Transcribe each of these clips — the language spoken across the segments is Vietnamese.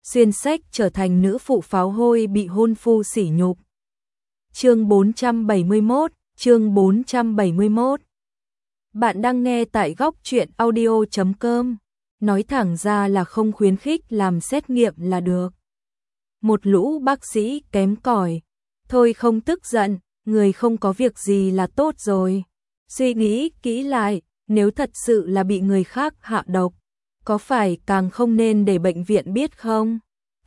xuyên sách trở thành nữ phụ pháo hôi bị hôn phu sỉ nhục. Chương 471. Bạn đang nghe tại góc truyện audio.com. Nói thẳng ra là không khuyến khích làm xét nghiệm là được. Một lũ bác sĩ kém cỏi. Thôi không tức giận, người không có việc gì là tốt rồi. Suy nghĩ kỹ lại, nếu thật sự là bị người khác hạ độc, có phải càng không nên để bệnh viện biết không?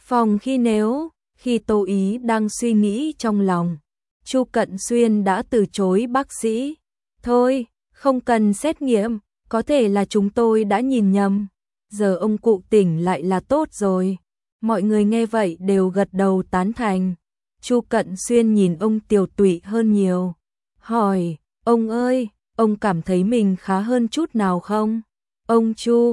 Khi Tô Ý đang suy nghĩ trong lòng, Chu Cận Xuyên đã từ chối bác sĩ. Thôi, không cần xét nghiệm, có thể là chúng tôi đã nhìn nhầm. Giờ ông cụ tỉnh lại là tốt rồi. Mọi người nghe vậy đều gật đầu tán thành. Chu Cận Xuyên nhìn ông tiều tụy hơn nhiều. Hỏi, ông ơi, ông cảm thấy mình khá hơn chút nào không? Ông Chu,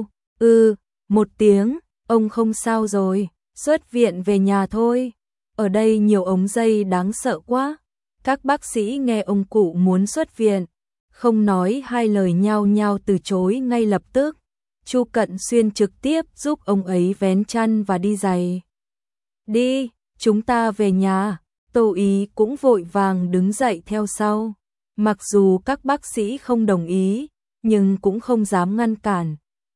một tiếng, ông không sao rồi, xuất viện về nhà thôi. Ở đây nhiều ống dây đáng sợ quá. Các bác sĩ nghe ông cụ muốn xuất viện, không nói hai lời nhao nhao từ chối ngay lập tức. Chu Cận Xuyên trực tiếp giúp ông ấy vén chăn và đi giày. Đi, chúng ta về nhà. Tô Ý cũng vội vàng đứng dậy theo sau. Mặc dù các bác sĩ không đồng ý, nhưng cũng không dám ngăn cản.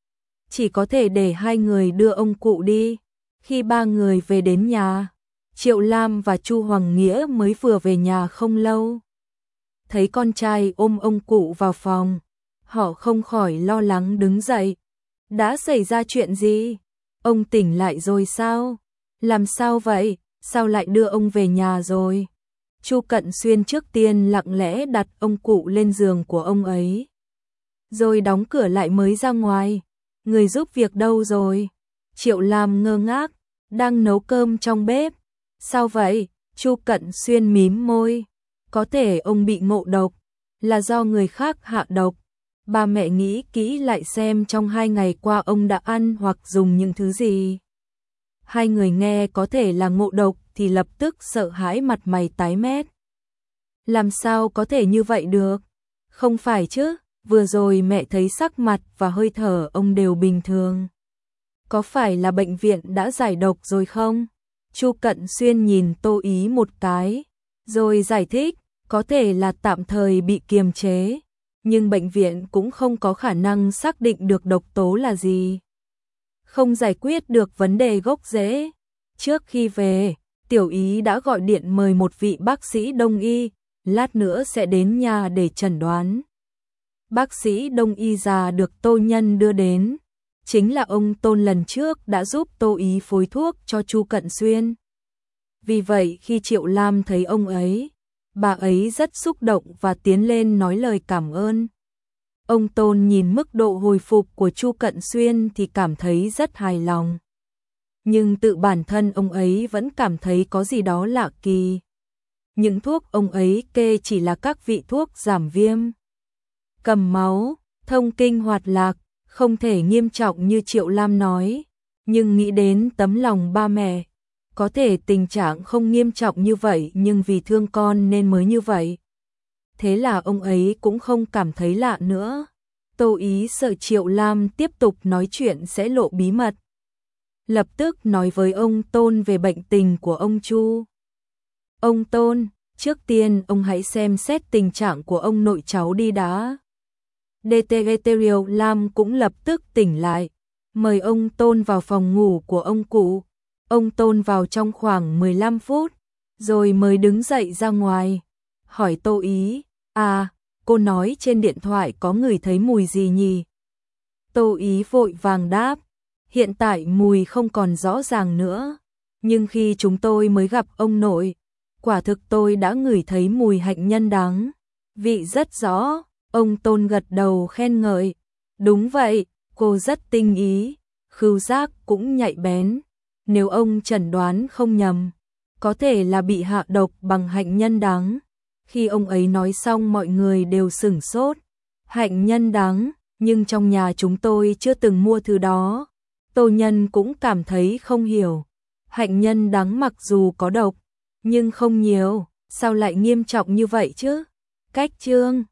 Chỉ có thể để hai người đưa ông cụ đi. Khi ba người về đến nhà, Triệu Lam và Chu Hoàng Nghĩa mới vừa về nhà không lâu. Thấy con trai ôm ông cụ vào phòng, họ không khỏi lo lắng đứng dậy. Đã xảy ra chuyện gì? Ông tỉnh lại rồi sao? Làm sao vậy? Sao lại đưa ông về nhà rồi? Chu Cận Xuyên trước tiên lặng lẽ đặt ông cụ lên giường của ông ấy, rồi đóng cửa lại mới ra ngoài. Người giúp việc đâu rồi? Triệu Lam ngơ ngác, đang nấu cơm trong bếp. Sao vậy? Chu Cận Xuyên mím môi. Có thể ông bị ngộ độc, là do người khác hạ độc. Ba mẹ nghĩ kỹ lại xem trong 2 ngày qua ông đã ăn hoặc dùng những thứ gì. Hai người nghe có thể là ngộ độc thì lập tức sợ hãi mặt mày tái mét. Làm sao có thể như vậy được? Không phải chứ, vừa rồi mẹ thấy sắc mặt và hơi thở ông đều bình thường. Có phải là bệnh viện đã giải độc rồi không? Chu Cận Xuyên nhìn Tô Ý một cái, rồi giải thích, có thể là tạm thời bị kiềm chế, nhưng bệnh viện cũng không có khả năng xác định được độc tố là gì. Không giải quyết được vấn đề gốc rễ. Trước khi về, Tiểu Ý đã gọi điện mời một vị bác sĩ đông y, lát nữa sẽ đến nhà để chẩn đoán. Bác sĩ đông y già được Tô Nhân đưa đến, chính là ông Tôn lần trước đã giúp Tô Ý phối thuốc cho Chu Cận Xuyên. Vì vậy khi Triệu Lam thấy ông ấy, bà ấy rất xúc động và tiến lên nói lời cảm ơn. Ông Tôn nhìn mức độ hồi phục của Chu Cận Xuyên thì cảm thấy rất hài lòng. Nhưng tự bản thân ông ấy vẫn cảm thấy có gì đó lạ kỳ. Những thuốc ông ấy kê chỉ là các vị thuốc giảm viêm, cầm máu, thông kinh hoạt lạc, không thể nghiêm trọng như Triệu Lam nói. Nhưng nghĩ đến tấm lòng ba mẹ, có thể tình trạng không nghiêm trọng như vậy nhưng vì thương con nên mới như vậy. Thế là ông ấy cũng không cảm thấy lạ nữa. Tô Ý sợ Triệu Lam tiếp tục nói chuyện sẽ lộ bí mật, lập tức nói với ông Tôn về bệnh tình của ông Chu. Ông Tôn, trước tiên ông hãy xem xét tình trạng của ông nội cháu đi đã. Triệu Lam cũng lập tức tỉnh lại, mời ông Tôn vào phòng ngủ của ông cụ. Ông Tôn vào trong khoảng 15 phút, rồi mới đứng dậy ra ngoài, hỏi Tô Ý, cô nói trên điện thoại có ngửi thấy mùi gì nhỉ? Tô Ý vội vàng đáp, hiện tại mùi không còn rõ ràng nữa, nhưng khi chúng tôi mới gặp ông nội, quả thực tôi đã ngửi thấy mùi hạnh nhân đắng, vị rất rõ. Ông Tôn gật đầu khen ngợi, đúng vậy, cô rất tinh ý, khứu giác cũng nhạy bén. Nếu ông chẩn đoán không nhầm, có thể là bị hạ độc bằng hạnh nhân đắng. Khi ông ấy nói xong mọi người đều sửng sốt. Hạnh nhân đắng, nhưng trong nhà chúng tôi chưa từng mua thứ đó. Tô Nhân cũng cảm thấy không hiểu. Hạnh nhân đắng mặc dù có độc, nhưng không nhiều, sao lại nghiêm trọng như vậy chứ? Cách chương